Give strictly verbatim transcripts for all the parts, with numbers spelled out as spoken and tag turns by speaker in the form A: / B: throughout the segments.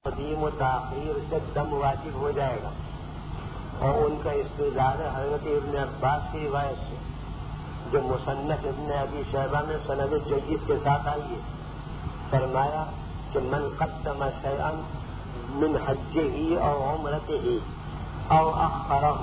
A: تقدیم و تاخیر سے دم واجب ہو جائے گا، اور ان کا استدلال ہے حضرت ابن عباس کی روایت سے جو مصنف ابن ابی شیبہ میں سند جید کے ساتھ آئی ہے۔ فرمایا کہ من قدم شیئا من حجہ او عمرتہ او اخرہ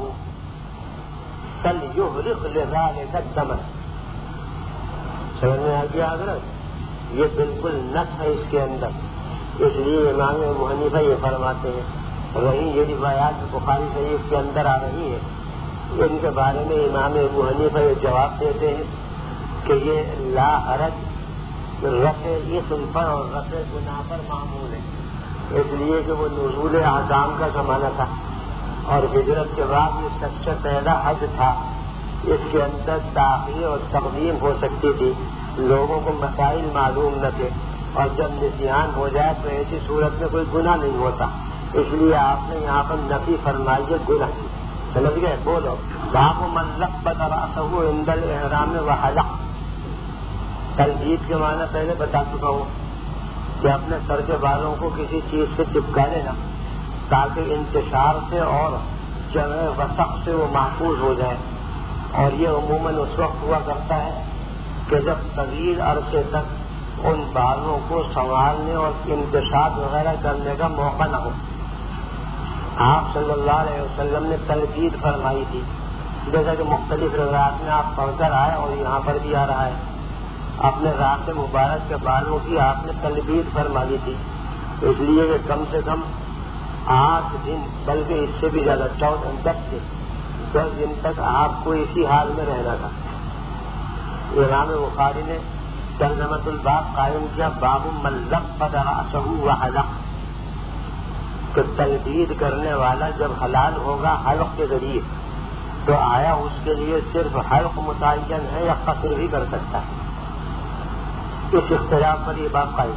A: فلیحرق لذلک الدم۔ سمجھ میں آ گیا حضرت؟ یہ بالکل نص ہے اس کے اندر، اس لیے امام ابو حنیفہ یہ فرماتے ہیں۔ وہی یہ روایات بخاری شریف کے اندر آ رہی ہے، ان کے بارے میں امام ابو حنیفہ یہ جواب دیتے ہیں کہ یہ لا حرج رفع اسم پر اور رفع گناہ پر معمول ہے، اس لیے کہ وہ نزول احکام کا زمانہ تھا اور ہجرت کے بعد یہ سب سے پہلا حج تھا، اس کے اندر تاخیر اور تقدیم ہو سکتی تھی، لوگوں کو مسائل معلوم نہ تھے، اور جب نسیان ہو جائے تو ایسی صورت میں کوئی گناہ نہیں ہوتا، اس لیے آپ نے یہاں پر نفی فرمائی ہے گناہ کی۔ سمجھ گئے؟ بولو باب من لبد رأسہ عند الاحرام وحلق۔ تلبید کے معنی پہلے بتا چکا ہوں کہ اپنے سر کے بالوں کو کسی چیز سے چپکا لینا تاکہ انتشار سے اور جمع وسق سے وہ محفوظ ہو جائے، اور یہ عموماً اس وقت ہوا کرتا ہے کہ جب طویل عرصے تک ان بالوں کو سنبھالنے اور انتشار وغیرہ کرنے کا موقع نہ ہو۔ آپ صلی اللہ علیہ وسلم نے تلبید فرمائی تھی، جیسا کہ مختلف روایات میں آپ پڑھ کر آئے اور یہاں پر بھی آ رہا ہے، اپنے راس مبارک کے بالوں کی آپ نے تلبید فرمائی تھی، اس لیے کہ کم سے کم آٹھ دن بلکہ اس سے بھی زیادہ چودہ دس دن دس دن تک آپ کو اسی حال میں رہنا تھا۔ امام بخاری نے ترجمۃ الباب قائم کیا باب من لبد رأسہ وحلق، کہ تلبید کرنے والا جب حلال ہوگا حلق کے ذریعے تو آیا اس کے لیے صرف حلق متعین ہے یا قصر بھی کر سکتا ہے؟ اس اختلاف پر یہ بات قائم۔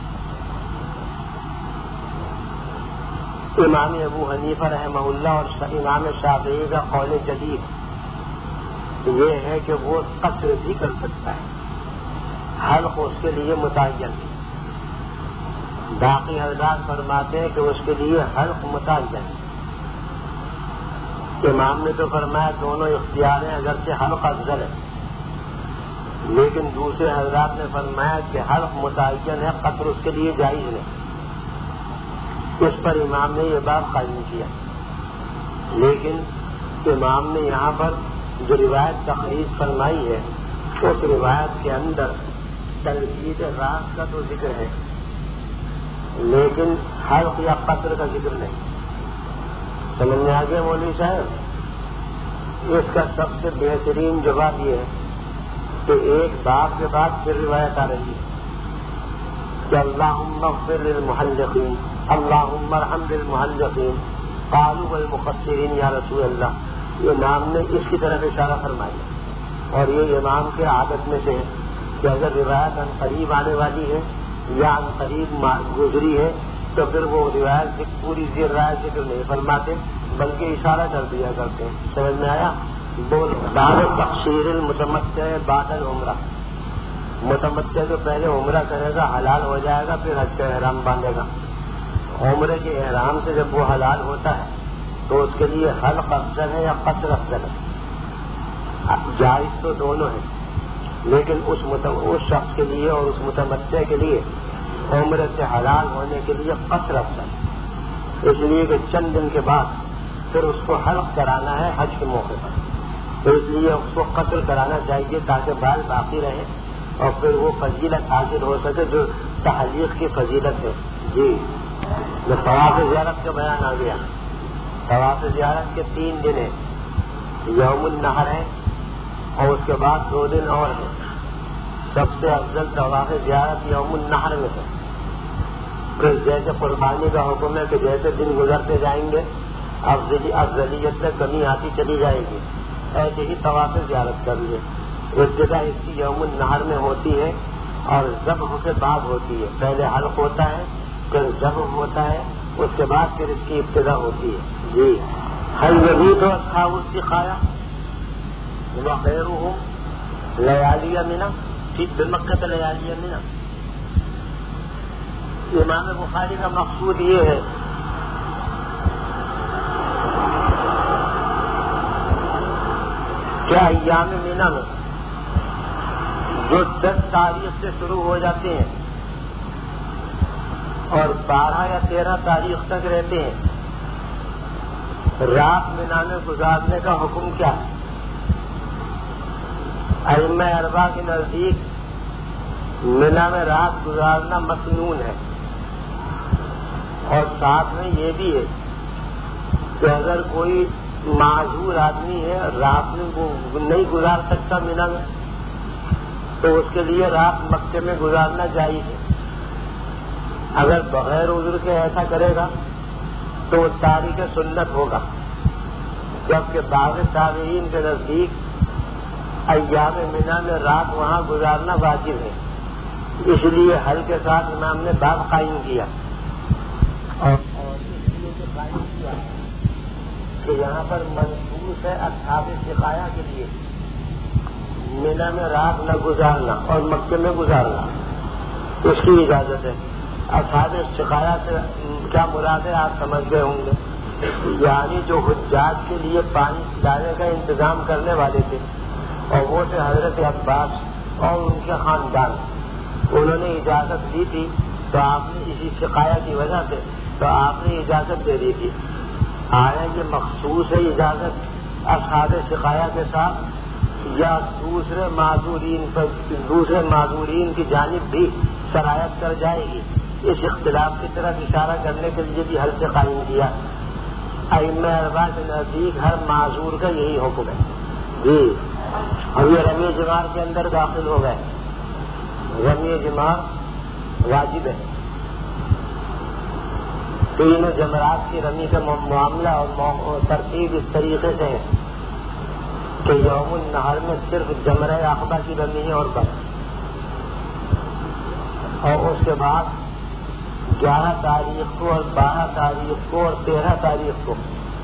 A: امام ابو حنیفہ رحمہ اللہ اور امام شافعی کا قول جدید یہ ہے کہ وہ قصر بھی کر سکتا ہے، حلق اس کے لیے متعین۔ باقی حضرات فرماتے ہیں کہ اس کے لیے حلق متعین۔ امام نے تو فرمایا دونوں اختیار ہیں، اگرچہ حلق افضل ہے، لیکن دوسرے حضرات نے فرمایا کہ حلق متعین ہے، قصر اس کے لیے جائز نہیں۔ اس پر امام نے یہ بات قائم کیا، لیکن امام نے یہاں پر جو روایت تخریج فرمائی ہے اس روایت کے اندر تلبید راس کا تو ذکر ہے، لیکن حلق یا قصر کا ذکر نہیں۔ سمجھ میں آگے مولوی صاحب؟ اس کا سب سے بہترین جواب یہ ہے کہ ایک باب کے بعد پھر روایت آ رہی ہے کہ اللہم اغفر للمحلقین اللہم ارحم للمحلقین قالوا والمقصرین یا رسول اللہ۔ یہ نام نے اس کی طرف اشارہ فرمایا، اور یہ امام کے عادت میں سے ہے کہ اگر روایت ان قریب آنے والی ہے یا ان قریب گزری ہے تو پھر وہ روایت پوری زیر رائے ذکر نہیں فرماتے بلکہ اشارہ کر دیا کرتے ہیں۔ سمجھ میں آیا؟ بول بعد تقصیر المتمتع بعد العمرہ، متمتع تو پہلے عمرہ کرے گا، حلال ہو جائے گا، پھر حج کا احرام باندھے گا۔ عمرے کے احرام سے جب وہ حلال ہوتا ہے تو اس کے لیے حلق افضل ہے یا قصر افضل ہے؟ جائز تو دونوں ہیں، لیکن اس اس شخص کے لیے اور اس متمتع کے لیے عمرے سے حلال ہونے کے لیے قصر افضل، اس لیے کہ چند دن کے بعد پھر اس کو حلق کرانا ہے حج کے موقع پر، تو اس لیے اس کو قصر کرانا چاہیے تاکہ بال باقی رہے اور پھر وہ فضیلت حاصل ہو سکے جو تحلیق کی فضیلت ہے۔ جی طواف زیارت کا بیان آ گیا۔ طواف زیارت کے تین دن ہیں، یوم النحر ہے اور اس کے بعد دو دن اور ہیں۔ سب سے افضل طواف زیارت یوم النحر میں ہے، پھر جیسے قربانی کا حکم ہے کہ جیسے دن گزرتے جائیں گے افضلیت میں کمی آتی چلی جائے گی، ایسے ہی طواف زیارت کر لیے۔ اس جگہ اس کی یوم النحر میں ہوتی ہے اور ذبح کے بعد ہوتی ہے، پہلے حلق ہوتا ہے پھر ذبح ہوتا ہے، اس کے بعد پھر اس کی ابتدا ہوتی ہے۔ جی ہل یبیت اصحاب السقایا وغیرہم لیالی منی فی بمکہ لیالی منی، امام بخاری کا مقصود یہ ہے کہ ایام مینا میں جو دس تاریخ سے شروع ہو جاتے ہیں اور بارہ یا تیرہ تاریخ تک رہتے ہیں، رات مینا میں گزارنے کا حکم کیا ہے؟ ائمہ اربعہ کے نزدیک مینا میں رات گزارنا مسنون ہے، اور ساتھ میں یہ بھی ہے کہ اگر کوئی معذور آدمی ہے رات میں وہ نہیں گزار سکتا مینا میں، تو اس کے لیے رات مکے میں گزارنا جائز ہے۔ اگر بغیر عذر کے ایسا کرے گا تو وہ تارک سنت ہوگا، جبکہ بعض تابعین کے نزدیک ایام مینا میں رات وہاں گزارنا واجب ہے، اس لیے حل کے ساتھ امام نے باب قائم کیا، اور اس لیے جو قائم کیا کہ یہاں پر منصوص ہے اصحاب سقایا کے لیے مینا میں رات نہ گزارنا اور مکے میں گزارنا، اس کی اجازت ہے۔ اصحاب سقایا سے کیا مراد ہے آپ سمجھ گئے ہوں گے، یعنی جو حجاج کے لیے پانی ڈالنے کا انتظام کرنے والے تھے، اور وہ تھے حضرت عباس اور ان کے خاندان، انہوں نے اجازت دی تھی تو آپ نے اسی سقایا کی وجہ سے تو آپ نے اجازت دے دی تھی۔ آیا یہ مخصوص ہے اجازت اصحاب سقایا کے ساتھ، یا دوسرے معذورین پر دوسرے معذورین کی جانب بھی سرایت کر جائے گی؟ اس اختلاف کی طرف اشارہ کرنے کے لیے بھی حل سے قائم کیا۔ ائمہ اربعہ کے نزدیک ہر معذور کا یہی حکم ہے۔ جی اب یہ رمی جمار کے اندر داخل ہو گئے، رمی جمار واجب ہے، تینوں جمرات کی رمی کا معاملہ اور ترتیب اس طریقے سے ہے کہ یوم النہر میں صرف جمرہ عقبہ کی رمی ہے اور بس، اور اس کے بعد گیارہ تاریخ کو اور بارہ تاریخ کو اور تیرہ تاریخ کو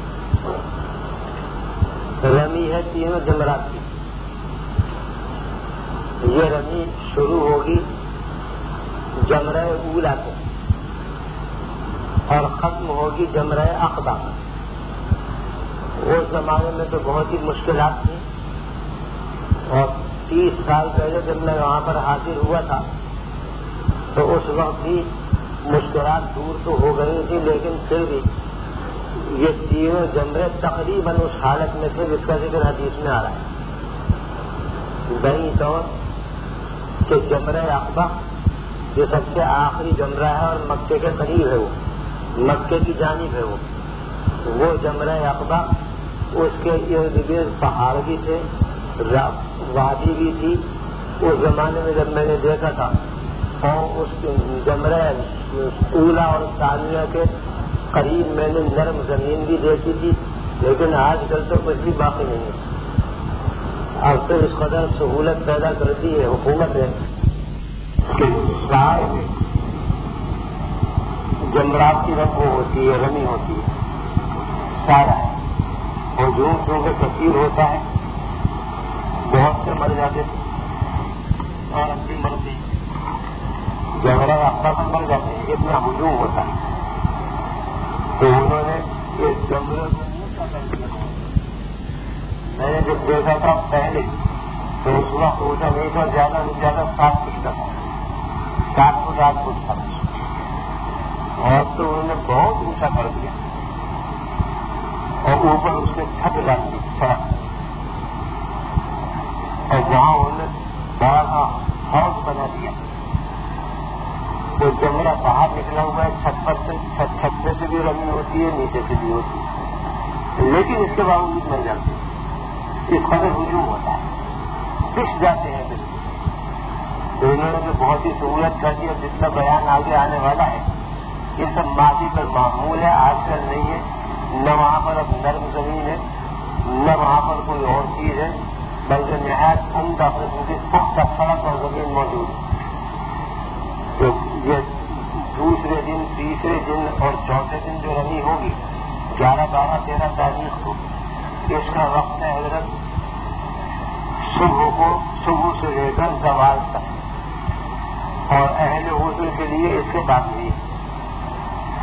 A: رمی ہے تینوں جمرات کی۔ یہ رمی شروع ہوگی جمرہ اولا سے اور ختم ہوگی جمرہ عقبہ۔ اس زمانے میں تو بہت ہی مشکلات تھیں، اور تیس سال پہلے جب میں وہاں پر حاضر ہوا تھا تو اس وقت بھی مشکلات دور تو ہو گئی تھی، لیکن پھر بھی یہ تینوں جمرے تقریباً اس حالت میں تھے جس کا ذکر حدیث میں آ رہا ہے۔ بہی طور کہ جمرہ عقبہ جو سب سے آخری جمرہ ہے اور مکے کے قریب ہے، وہ مکے کی جانب ہے، وہ وہ جمرہ عقبہ، اس کے ارد گرد پہاڑ بھی تھے، وادی بھی تھی اس زمانے میں جب میں نے دیکھا تھا، اور اس جمرہ اولا اور ثانیہ کے قریب میں نے نرم زمین بھی دیکھی تھی، لیکن آج کل تو کچھ بھی باقی نہیں ہے۔ اب تو اس قدر سہولت پیدا کر دی ہے حکومت نے کہ سارے جمرات کی رقم ہوتی ہے، رمی ہوتی ہے سارا، اور جو کیونکہ کثیر ہوتا ہے بہت سے مر جاتے تھے اور اب بھی مرتے ہیں، جمرہ عقبہ پر مر جاتے ہیں، اتنا ہجوم ہوتا ہے۔ تو انہوں نے اس جمرے کو اونچا کر دیا۔ میں نے جب دیکھا تھا پہلے تو اس وقت اونچا نہیں تھا، زیادہ سے زیادہ سات فٹ کا تھا، سات فٹ آٹھ فٹ تھا، اور تو انہوں نے بہت اونچا کر دیا، اور اوپر اس کے چھت ڈال دی سڑک، اور وہاں انہوں نے بڑا سا ہاؤس بنا دیا۔ وہ جمرہ باہر نکلا ہوا ہے چھت پر سے، چھت چھت سے بھی رمی ہوتی ہے، نیچے سے بھی ہوتی ہے، لیکن اس کے باوجود مر جاتے ہیں، اس قدر ہجوم ہوتا ہے، پس جاتے ہیں بالکل۔ تو انہوں نے بہت ہی سہولت کر دی، جس کا بیان آگے آنے والا ہے یہ سب ماضی پر معمول ہے، آج کل نہیں ہے، نہ وہاں پر اب نرم زمین ہے، نہ وہاں پر کوئی اور چیز ہے، بلکہ نہایت عمدہ قسم کی پختہ سڑک اور زمین موجود ہے۔ تو یہ دوسرے دن، تیسرے دن اور چوتھے دن جو رمی ہوگی گیارہ بارہ تیرہ تاریخ کو، اس کا وقت ہے حضرت صبح کو، صبح سے لے کر زوال تک، اور اہل غسل کے لیے اس کے بعد بھی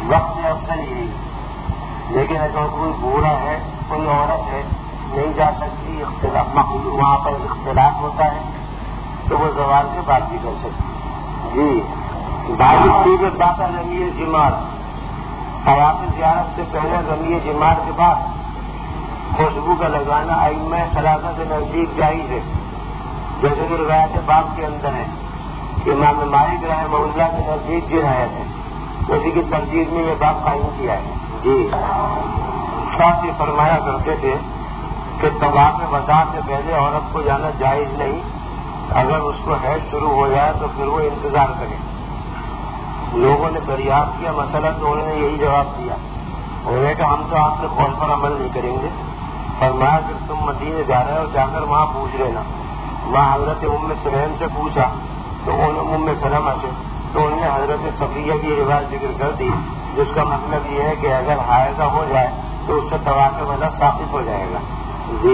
A: وقت افضل یہی ہے. لیکن اگر کوئی بوڑھا ہے کوئی عورت ہے نہیں جا سکتی اختلاف وہاں پر اختلاف ہوتا ہے تو وہ زوال کے بعد بھی کر سکتی. جی بائیس کے باقا رمیے جماعت طواف زیارت سے پہلے رمیے جماعت کے بعد خوشبو کا لگانا ائمہ ثلاثہ کے نزدیک جائز ہے. جیسے کہ روایت باب کے اندر ہے امام مالک رحمہ اللہ کے نزدیک کی روایت ہے اسی کی ترجیح میں یہ باب قائم کیا ہے. جی شاہ سے فرمایا کرتے تھے کہ طواف وداع سے پہلے عورت کو جانا جائز نہیں. اگر اس کو حیض شروع ہو جائے تو پھر وہ انتظار کرے. لوگوں نے دریافت کیا مسئلہ تو انہوں نے یہی جواب دیا. انہوں نے کہا ہم تو آپ کے قول پر عمل نہیں کریں گے. فرمایا کہ تم مدینے جا رہے ہو جا کر وہاں پوچھ لینا. وہاں حضرت ام سلیم سے پوچھا تو انہوں ام سلمہ سے تو انہوں نے حضرت صفیہ کی روایت ذکر کر دی جس کا مطلب یہ ہے کہ اگر حائضہ ہو جائے تو اس سے طواف وضو ثابت ہو جائے گا. جی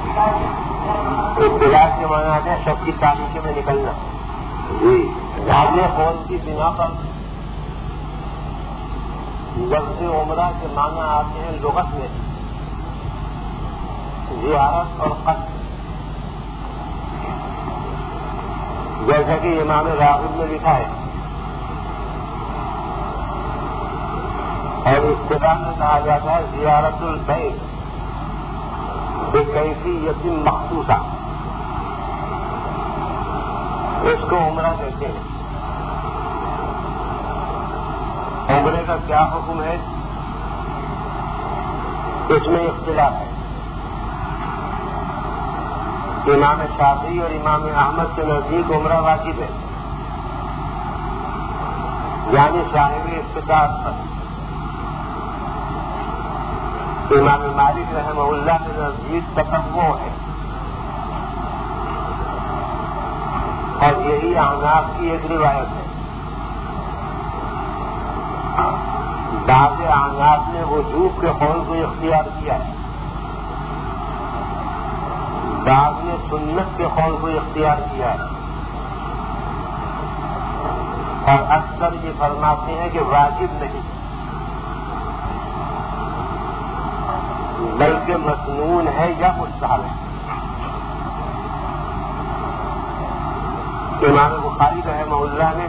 A: اختلاف کے معنی آتے ہیں شب کی تاریخی میں نکلنا. جی جامع قول کی بنا پر لفظ عمرہ کے معنی آتے ہیں لغت میں زیارت اور قصد. جیسا کہ امام راغب نے لکھا ہے اور اصطلاح میں کہا جاتا ہے زیارت البیت بکیفیت مخصوصہ. اس کو عمرہ کہتے ہیں. عمرے کا کیا حکم ہے اس میں اختلاف ہے. امام شافعی اور امام احمد کے نزدیک عمرہ واجب ہے یعنی صاحب استطاعت پر. امام مالک رحمہ اللہ کے نزدیک تطوع ہے اور یہی احناف کی ایک روایت ہے. بعض احناف نے وجوب کے قول کو اختیار کیا ہے بعض نے سنت کے قول کو اختیار کیا ہے اور اکثر یہ فرماتے ہیں کہ واجب نہیں بلکہ مسنون ہے یا مستحب ہے. امام بخاری رحمہ اللہ نے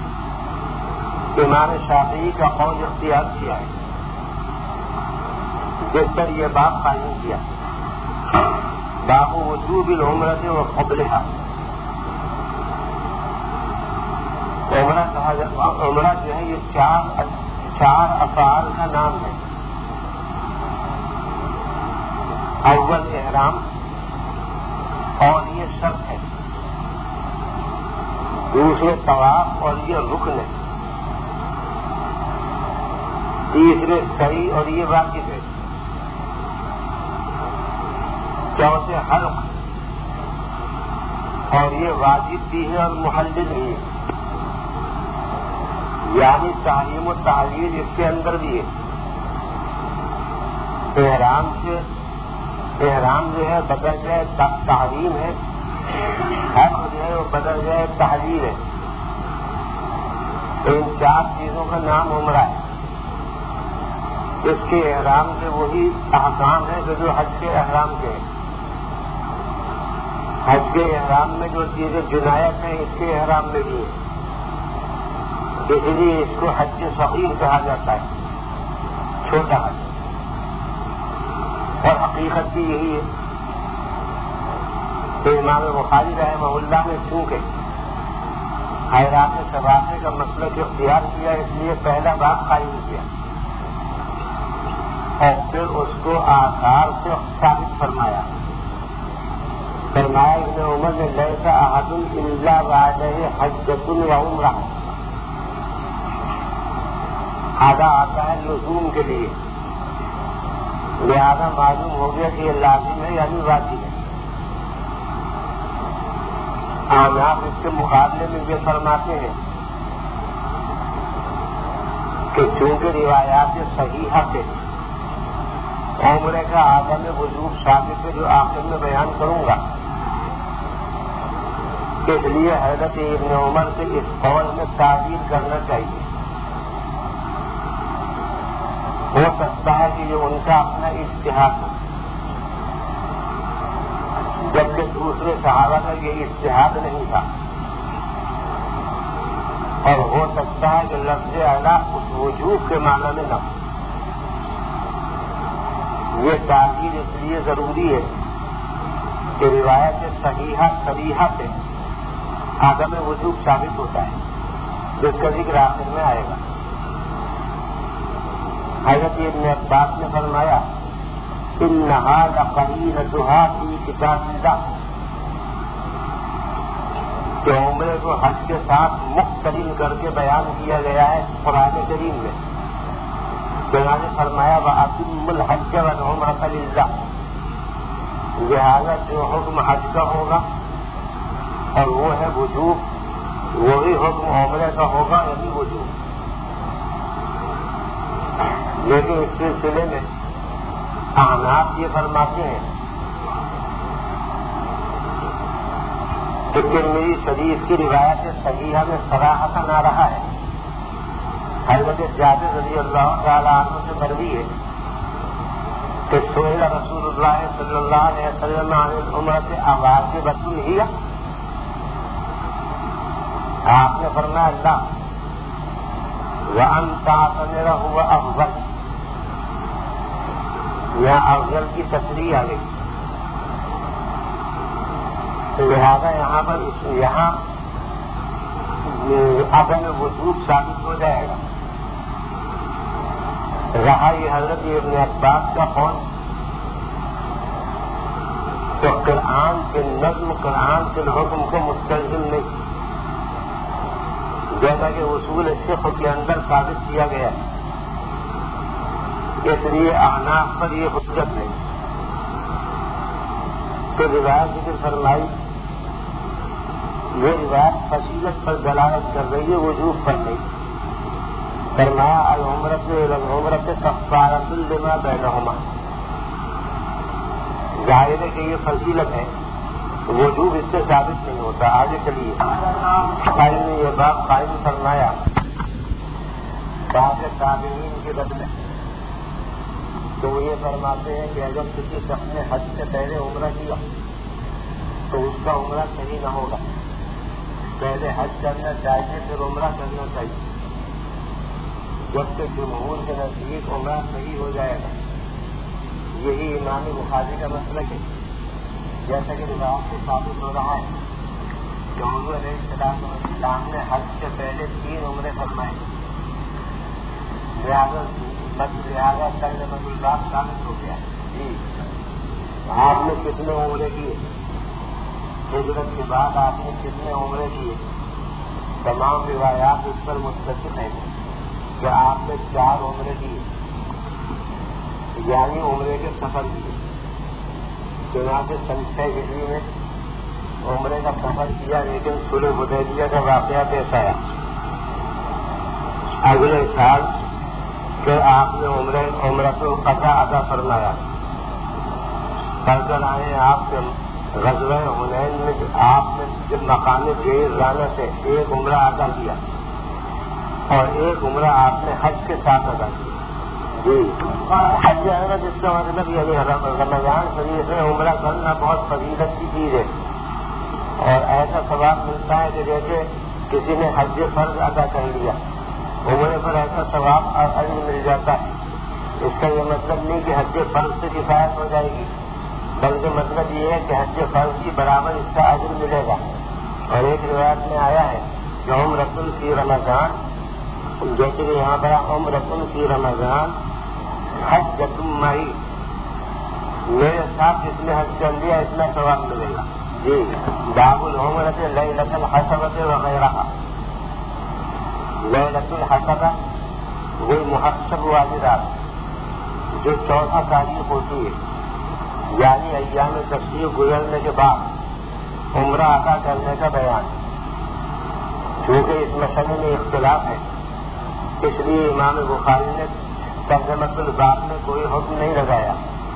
A: امام شافعی کا قول اختیار کیا ہے جس پر یہ باب قائم کیا باب وجوب العمرہ و فضلھا. عمرہ کہا جاتا عمرہ جو ہے یہ چار چار افعال کا نام ہے. اول احرام اور یہ شرط ہے. دوسرے طواف اور یہ رکن ہے. تیسرے سعی اور یہ واجب ہے. چوتھے حلق اور یہ واجب بھی ہے اور محلل بھی ہے یعنی تعلیم و تعلیم اس کے اندر بھی ہے. احرام سے احرام جو ہے بدل جائے تحریم ہے حق جو ہے وہ بدل جائے تحریر ہے. ان چار چیزوں کا نام عمرہ ہے. اس کے احرام سے وہی احکام ہے کہ جو حج کے احرام کے ہیں. حج کے احرام میں جو چیزیں جنایت ہیں اس کے احرام میں بھی ہے. اس لیے اس کو حج صغیر کہا جاتا ہے چھوٹا حج. اور حقیقت بھی یہی ہے کہ امام بخاری رحمہ اللہ نے چونکہ حیرات ثوابے کا مسلک اختیار کیا اس لیے پہلا باب قائم کیا اور پھر اس کو آثار سے ثابت فرمایا. فرمایا ابن عمر نے لیس احد الا بعدہ حجۃ و عمرہ. آدھا آتا ہے لزوم کے لیے لہذا معلوم ہو گیا کہ یہ لازم ہے یعنی واجب ہے. آپ اس کے مقابلے میں یہ فرماتے ہیں کہ چونکہ روایات صحیحہ سے عمرے کا عدم وجوب ثابت ہے جو آخر میں بیان کروں گا اس لیے حضرت ابن عمر سے اس قول میں تعبیر کرنا چاہیے سکتا ہے کہ یہ ان کا اپنا اجتہاد ہے، جبکہ دوسرے صحابہ کا یہ اجتہاد نہیں تھا، اور ہو سکتا ہے کہ لفظ اعلیٰ اس وجوب کے معنی میں نہ ہو۔ یہ تاکید اس لیے ضروری ہے کہ روایت صحیحہ صریحہ سے عدم وجوب ثابت ہوتا ہے، جس کا ذکر آخر میں آئے گا۔ حضرت ابن عباس نے فرمایا انہا لقرینتھا فی کتاب اللہ، کہ عمرے کو حج کے ساتھ مقترن کر کے بیان کیا گیا ہے قرآن کریم میں۔ چنانچہ فرمایا وَأَتِمُّ الْحَجَّ وَالْعُمْرَةَ لِلَّهِ، لہذا جو حکم حج کا ہوگا اور وہ ہے وجوب، وہی حکم عمرے کا ہوگا یعنی وجوب۔ لیکن اس سلسلے میں احناف یہ فرماتے ہیں کہ ترمذی شریف کی روایت صحیحہ میں صراحتاً آ رہا ہے۔ حضرت جابر رضی اللہ تعالیٰ عنہ سے مروی ہے کہ سئل رسول اللہ صلی اللہ علیہ وسلم عن العمرۃ اواجبۃ ہی، آپ نے فرمایا اللہ وَأَن تَعْتَمِرَ هُوَ أَفْضَلُ، یہاں افضل کی تصریح آ گئی، لہذا یہاں پر یہاں عدم وجوب ثابت ہو جائے گا۔ رہا یہ حضرت ابن عباس کا قول، تو قرآن کے نظم قرآن کے حکم کو مستلزم نہیں، جیسا کہ اصول فقہ کے اندر ثابت کیا گیا ہے، اس لیے احناف پر یہ حجت نہیں۔ تو روایت ذکر فرمائی، یہ روایت فضیلت پر دلالت کر رہی ہے، وجوب پر نہیں۔ فرمایا العمرۃ الی العمرۃ کفارۃ لما بینہما، ظاہر ہے کہ یہ فضیلت ہے، وجوب اس سے ثابت نہیں ہوتا۔ آگے چلیے، قائل نے یہ بات قائم فرمایا بعض تابعین کے بدلے، تو وہ یہ فرماتے ہیں کہ اگر کسی شخص نے حج سے پہلے عمرہ کیا تو اس کا عمرہ صحیح نہ ہوگا، پہلے حج کرنا چاہیے پھر عمرہ کرنا چاہیے، جبکہ جمہور کے نزدیک عمرہ صحیح ہو جائے گا۔ یہی امام بخاری کا مسلک ہے، جیسا کہ روایت سے ثابت ہو رہا ہے کہ حضور علیہ السلام والسلام نے حج سے پہلے تین عمرے فرمائے، لہٰذا لہٰذا ترجمۃ الباب ثابت ہو گیا۔ جی آپ نے کتنے عمرے کیے، ہجرت کے بعد آپ نے کتنے عمرے کیے؟ تمام روایات اس پر متفق ہیں کہ آپ نے چار عمرے کیے، یعنی عمرے کے سفر کیے۔ چنانچہ سن چھ ہجری میں عمرے کا سفر کیا، لیکن صلح حدیبیہ کا واقعہ پیش آیا۔ اگلے سال کہ آپ نے عمرے عمرۃ القضاء ادا فرمایا، فرضاً آئے آپ کے غزوہ حنین میں آپ نے جب مقام جیرانہ سے ایک عمرہ ادا کیا اور ایک عمرہ آپ نے حج کے ساتھ ادا کیا۔ جی حج ہے نا، جس کا مطلب یعنی رمضان شریف میں عمرہ کرنا بہت فضیلت کی چیز ہے، اور ایسا ثواب ملتا ہے کہ جیسے کسی نے حج فرض ادا کر لیا، عمرے پر ایسا ثواب اور اجر مل جاتا ہے۔ اس کا یہ مطلب نہیں کہ حج فرض سے کفایت ہو جائے گی، بلکہ مطلب یہ ہے کہ حج فرض کی برابر اس کا اجر ملے گا۔ اور ایک روایت میں آیا ہے کہ عمرۃ فی رمضان، جیسے کہ یہاں پر عمرۃ فی رمضان حجۃ معی، میرے ساتھ جس نے حج کر لیا اتنا ثواب ملے گا۔ جی باب العمرۃ لیلۃ الحصبۃ وغیرہ، لیلۃ الحصبہ وہی محسب والی رات جو چودہ تاریخ ہوتی ہے، یعنی ایام تشریق گزرنے کے بعد عمرہ ادا کرنے کا بیان۔ چونکہ اس مسئلے میں اختلاف ہے، اس لیے امام بخاری نے ترجمۃ الباب میں کوئی حکم نہیں لگایا۔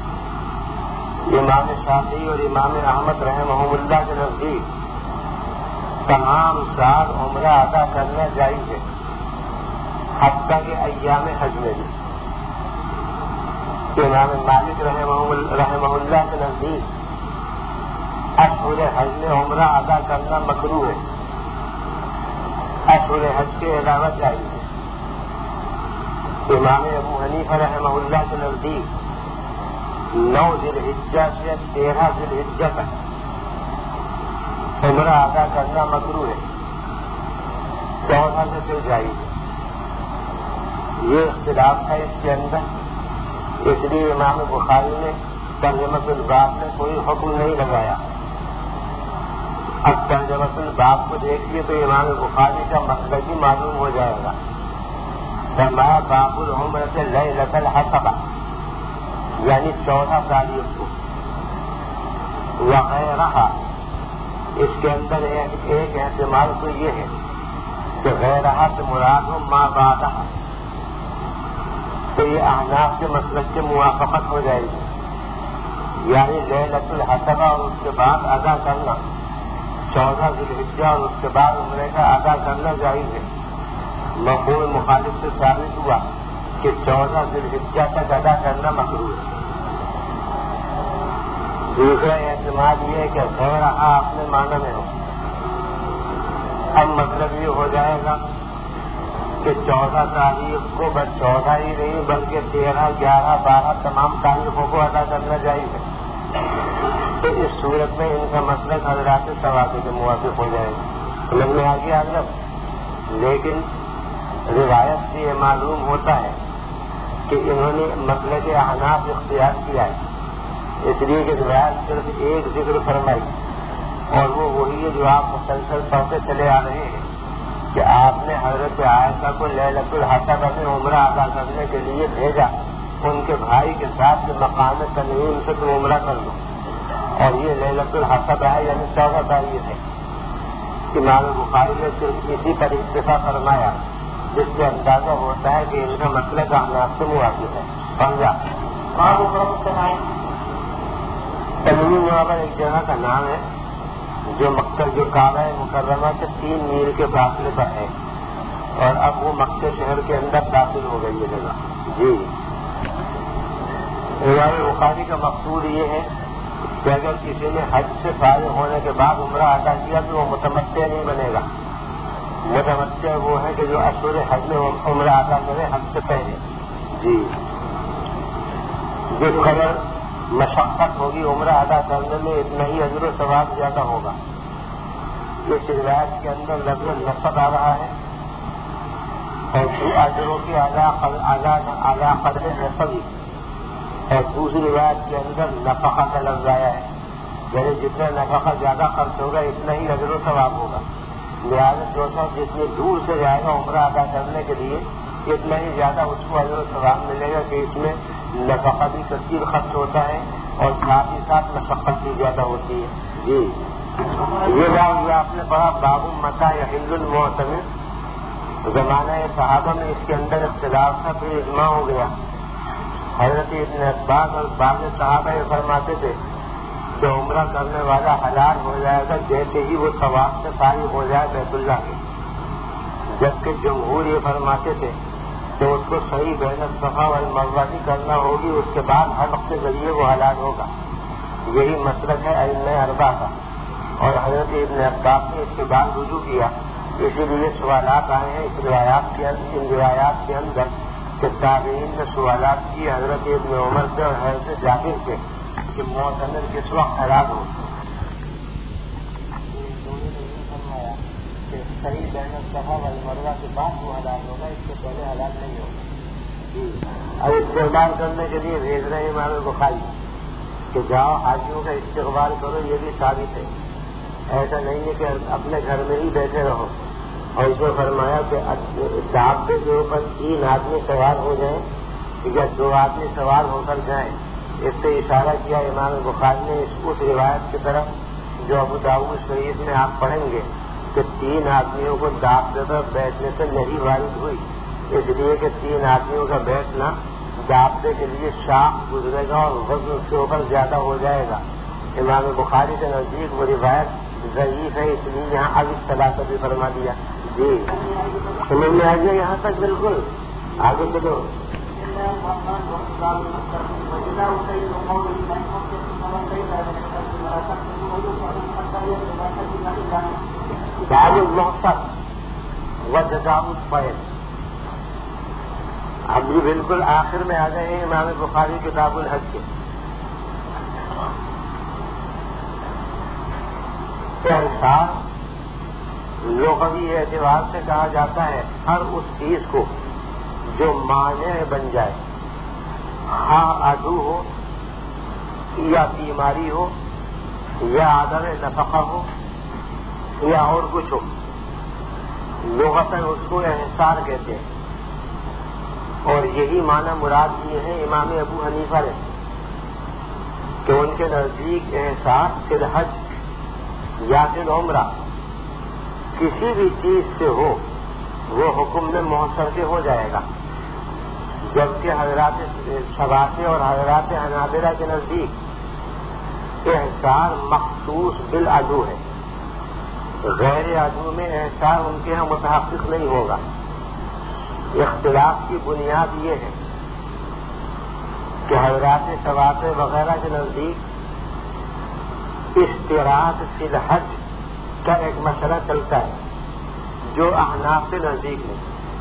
A: امام شافعی اور امام احمد رحمہ اللہ کے نزدیک تمام سال عمرہ ادا کرنا جائز ہے، حتیٰ کہ ایام حج میں بھی۔ امام مالک رحمہ اللہ کے نزدیک اشہر حج میں عمرہ ادا کرنا مکروہ ہے، اشہر حج کے علاوہ چاہیے۔ امام ابو حنیفہ رحمہ اللہ کے نزدیک نو ذی الحجہ سے تیرہ ذی الحجہ تک عمرہ ادا کرنا مکروہ ہے، چودہ سے پھر جائیے۔ یہ اختلاف ہے اس کے اندر، اس لیے امام بخاری نے ترجمۃ الباب میں کوئی حکم نہیں لگایا۔ اب ترجمۃ الباب کو دیکھیے تو امام بخاری کا مسئلہ بھی معلوم ہو جائے گا۔ فرمایا باب العمرۃ لیلۃ العقبہ، یعنی چودہ تاریخ کو، وغیرہ۔ اس کے اندر ایک احتمال تو یہ ہے کہ غیرہ سے مراد ہو ما بعدہ، تو یہ احناف کے مسلک سے موافقت ہو جائے گی، یعنی لیلۃ العقبہ اور اس کے بعد ادا کرنا، چودہ ذی الحجہ اور اس کے بعد عمرے کا ادا کرنا جائز ہے۔ مفہوم مخالف سے ثابت ہوا کہ چودہ ذی الحجہ تک ادا کرنا مکروہ ہے۔ دوسرا اعتماد یہ ہے کہ غیرہ اپنے معنی میں ہو۔ اب مطلب یہ ہو جائے گا کہ چودہ تاریخ کو بس چودہ ہی نہیں بلکہ تیرہ گیارہ بارہ تمام تاریخوں کو ادا کرنا جائز ہے، تو اس صورت میں ان کا مسلک حضرات ثوابی کے موافق ہو جائے گا۔ سمجھ میں آ گیا حضرت؟ لیکن روایت سے یہ معلوم ہوتا ہے کہ انہوں نے مسلک احناف اختیار کیا ہے، اس لیے کہ روایت صرف ایک ذکر فرمائی، اور وہ وہی ہے جو آپ مسلسل پڑھتے چلے آ رہے ہیں کہ آپ نے حضرت عائشہ کو لیلۃ العقبہ میں عمرہ ادا کرنے کے لیے بھیجا ان کے بھائی کے ساتھ کہ مقام تنعیم سے تم عمرہ کر لو، اور یہ لیلۃ العقبہ ہے یعنی چودہ تاریخ ہے۔ امام بخاری نے صرف اسی پر اکتفا فرمایا، جس سے اندازہ ہوتا ہے کہ ان کا مسلک احناف سے موافق ہے۔ سمجھا؟ تنعیم وہاں پر ایک جگہ کا نام ہے جو مکہ جو کعبہ مکرمہ سے تین میل کے فاصلے پر ہے، اور اب وہ مکہ شہر کے اندر داخل ہو گئی یہ جگہ۔ جی، امام بخاری کا مقصود یہ ہے کہ اگر کسی نے حج سے فارغ ہونے کے بعد عمرہ ادا کیا تو وہ متمتع نہیں بنے گا۔ متمتع وہ ہے کہ جو اشہر حج میں عمرہ ادا کرے حج سے پہلے۔ جی، جس قدر مشقت ہوگی عمرہ ادا کرنے میں اتنا ہی اجر و ثواب زیادہ ہوگا۔ اس روایت کے اندر لفظ نصب آ رہا ہے، اور اجروں کی اعلیٰ قدر نصبی، اور دوسری روایت کے اندر نفقہ کا لفظ آیا ہے، یعنی جتنا نفقہ زیادہ خرچ ہوگا اتنا ہی اجر و ثواب ہوگا۔ لہٰذا جو شخص جتنی دور سے جائے گا عمرہ ادا کرنے کے لیے اتنا ہی زیادہ اس کو اجر و ثواب ملے گا کہ اس میں نفقہ بھی کثیر خرچ ہوتا ہے اور ساتھ ہی ساتھ مشقت بھی زیادہ ہوتی ہے۔ جی، یہ بات یہ آپ نے پڑھا باب متى يحل المعتمر، زمانہ صحابہ میں اس کے اندر اختلاف تھا، پھر اجماع ہو گیا۔ حضرت ابن عباس اور بعض صحابہ یہ فرماتے تھے کہ عمرہ کرنے والا حلال ہو جائے گا جیسے ہی وہ طواف سے فارغ ہو جائے بیت اللہ کے، جبکہ جمہور یہ فرماتے تھے کہ اس کو صحیح بین الصفا والمروہ بھی کرنا ہوگی، اس کے بعد حلق کے ذریعے وہ حلال ہوگا۔ یہی مسلک ہے ائمہ اربعہ کا، اور حضرت ابن عباس نے اس کے بعد رجوع کیا، اسی لیے سوالات آئے ہیں اس روایات کے اندر ان روایات کے اندر کہ تابعین نے سوالات کیے حضرت ابن عمر سے اور حضرت جابر سے کہ معتمر کس وقت حلال ہو، کہ صحیح بین الصفا والمروہ کے بعد وہ حلال ہوگا، اس سے پہلے حلال نہیں ہوگا۔ اب استقبال کرنے کے لیے بھیج رہے ہیں امام بخاری کہ جاؤ حاجیوں کا استقبال کرو، یہ بھی ثابت ہے، ایسا نہیں ہے کہ اپنے گھر میں ہی بیٹھے رہو۔ اور اس نے فرمایا کہ دابے کے اوپر تین آدمی سوار ہو جائیں یا دو آدمی سوار ہو کر جائیں، اس سے اشارہ کیا امام بخاری نے اس روایت کی طرف جو ابو داؤد شریف میں آپ پڑھیں گے کہ تین آدمیوں کو دابے پر بیٹھنے سے نہیں وارد ہوئی، اس لیے کہ تین آدمیوں کا بیٹھنا دابے کے لیے شاخ گزرے گا اور وزن اس کے اوپر زیادہ ہو جائے گا۔ امام بخاری کے نزدیک وہ روایت ضعیف ہے، اس لیے یہاں اب اس طرح کا بھی فرما دیا۔ جی، سمجھ میں آ گیا یہاں تک؟ بالکل، آگے چلو۔ باب المحصر و جزاء الفعل. اب یہ بالکل آخر میں آ گئے ہیں امام بخاری کتاب الحج کے. احسان لغوی اعتبار سے کہا جاتا ہے ہر اس چیز کو جو مانع بن جائے، ہاں عدو ہو یا بیماری ہو یا عدم نفقہ ہو یا اور کچھ ہو، لغتاً اس کو احسار کہتے ہیں. اور یہی معنی مراد دیے ہیں امام ابو حنیفہ نے کہ ان کے نزدیک احسار فی الحج یا فی العمرہ کسی بھی چیز سے ہو وہ حکم میں محصر کے ہو جائے گا، جبکہ حضرات شافعی اور حضرات حنابلہ کے نزدیک احسار مخصوص بالعدو ہے. غیر عدو میں احسار ان کے ہاں متحقق نہیں ہوگا. اختلاف کی بنیاد یہ ہے کہ حضرات شافعی وغیرہ کے نزدیک اشتراط فی الحج کا ایک مسئلہ چلتا ہے جو احناف کے نزدیک ہے.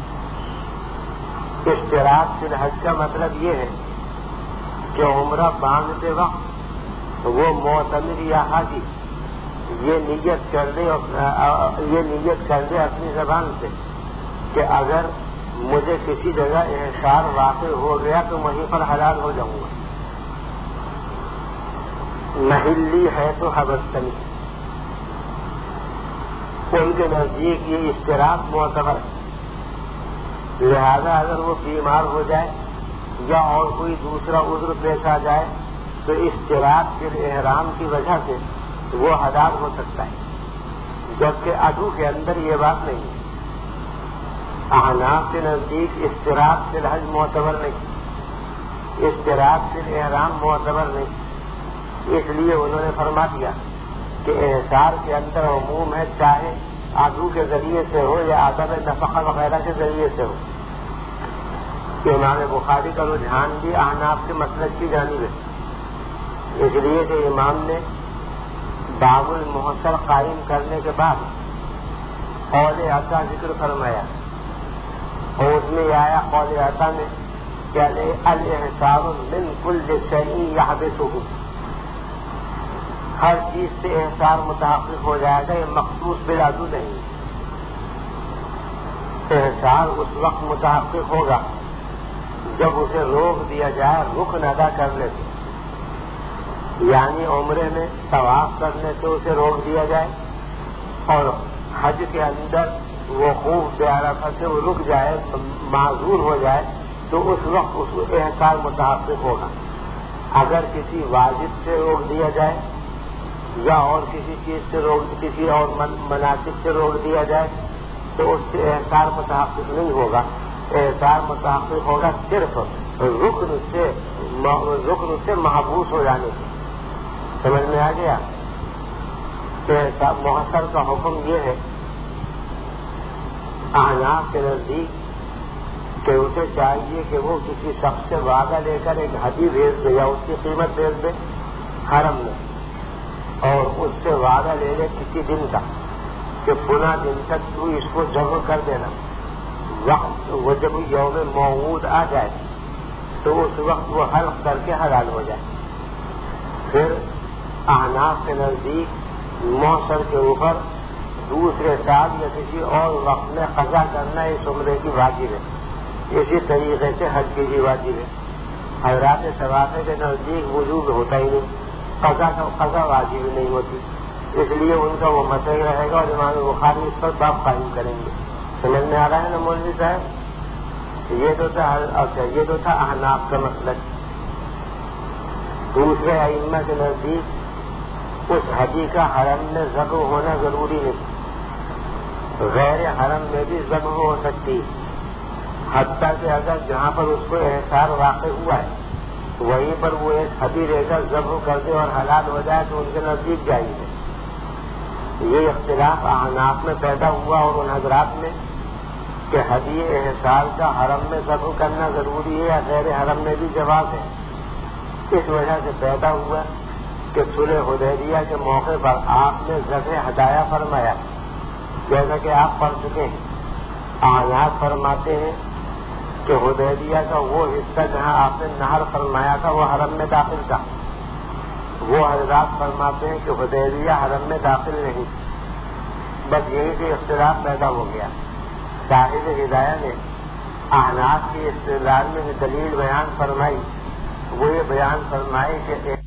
A: اشتراط فی الحج کا مطلب یہ ہے کہ عمرہ باندھتے وقت وہ معتمر یا حاجی یہ نیت کر دے یہ نیت کر دے اپنی زبان سے کہ اگر مجھے کسی جگہ احسار واقع ہو گیا تو وہیں پر حلال ہو جاؤں گا. محلی ہے تو حبستنی. ان کے نزدیک یہ اشتراط معتبر ہے. لہذا اگر وہ بیمار ہو جائے یا اور کوئی دوسرا عذر پیش آ جائے تو اشتراط کے احرام کی وجہ سے وہ حلال ہو سکتا ہے، جبکہ عدو کے اندر یہ بات نہیں ہے. احناف کے نزدیک اشتراط فی الحج معتبر نہیں، اشتراط فی الاحرام معتبر نہیں. اس لیے انہوں نے فرما دیا کہ احسار کے اندر عموم ہے، چاہے عدو کے ذریعے سے ہو یا عدم نفقہ وغیرہ کے ذریعے سے ہو. امام بخاری کا رجحان بھی احناف کے مسلک کی جانب ہے، اس لیے کہ امام نے باب المحصر قائم کرنے کے بعد قول عطا ذکر فرمایا اور اس میں آیا قول عطا میں کہ الاحسار من کل شیء یحبسہ، ہر چیز سے احسار متحقق ہو جائے گا، یہ مخصوص بالعدو نہیں. احسار اس وقت متحقق ہوگا جب اسے روک دیا جائے رکن ادا کرنے سے، یعنی عمرے میں طواف کرنے سے اسے روک دیا جائے اور حج کے اندر وہ خوف بعرفہ سے وہ رک جائے، معذور ہو جائے، تو اس وقت اس کو احسار متحقق ہوگا. اگر کسی واجب سے روک دیا جائے یا اور کسی چیز سے روک کسی اور مناسب سے روک دیا جائے تو اس سے احسار متحقق نہیں ہوگا. احسار متحقق ہوگا صرف رکن سے رکن سے محبوس ہو جانے سے. سمجھ میں آ گیا؟ محصر کا حکم یہ ہے احناف کے نزدیک کہ اسے چاہیے کہ وہ کسی شخص سے وعدہ لے کر ایک ہدی بھیج دے یا اس کی قیمت بھیج دے حرم میں، اور اس سے وعدہ لے لے کسی دن کا کہ پناہ دن تک تو اس کو ذبح کر دینا. وقت وہ جب یوم موعود آ جائے تو اس وقت وہ حلق کر کے حلال ہو جائے. پھر احناف کے نزدیک محصر کے اوپر دوسرے سال یا کسی اور وقت میں قضا کرنا اس عمرے کی واجب ہے. اسی طریقے سے حج کی بھی واجب ہے. حضرات شافعی کے نزدیک وجوب ہوتا ہی نہیں، قضا کا قضا واجب نہیں ہوتی. اس لیے ان کا وہ مسئلہ رہے گا اور امام بخاری اس پر باب قائم کریں گے. سمجھ میں آ رہا ہے نا مولوی صاحب؟ یہ تو تھا اچھا یہ تو تھا احناف کا مسلک. دوسرے ائمہ کے نزدیک اس حجی کا حرم میں ذبح ہونا ضروری نہیں، غیر حرم میں بھی ذبح ہو سکتی، حتیٰ کہ اگر جہاں پر اس کو احسار واقع ہوا ہے وہیں پر وہ ایک حدی لے کر ذبح کر دے اور حلال ہو جائے تو ان کے نزدیک جائز ہے. یہ اختلاف احناف میں پیدا ہوا اور ان حضرات میں کہ ہدیہ احسان کا حرم میں ذبح کرنا ضروری ہے یا غیر حرم میں بھی جواز ہے. اس وجہ سے پیدا ہوا کہ صلح حدیبیہ کے موقع پر آپ نے ذبح ہدایہ فرمایا. جیسا کہ آپ پڑھ چکے ہیں, آیات فرماتے ہیں کہ حدیبیہ کا وہ حصہ جہاں آپ نے نہر فرمایا تھا وہ حرم میں داخل تھا. وہ حضرات فرماتے ہیں کہ حدیبیہ حرم میں داخل نہیں, بس یہی سے اختلاف پیدا ہو گیا. صاحب ہدایہ نے احناف کی استدلال میں دلیل بیان فرمائی, وہ یہ بیان فرمائی کہ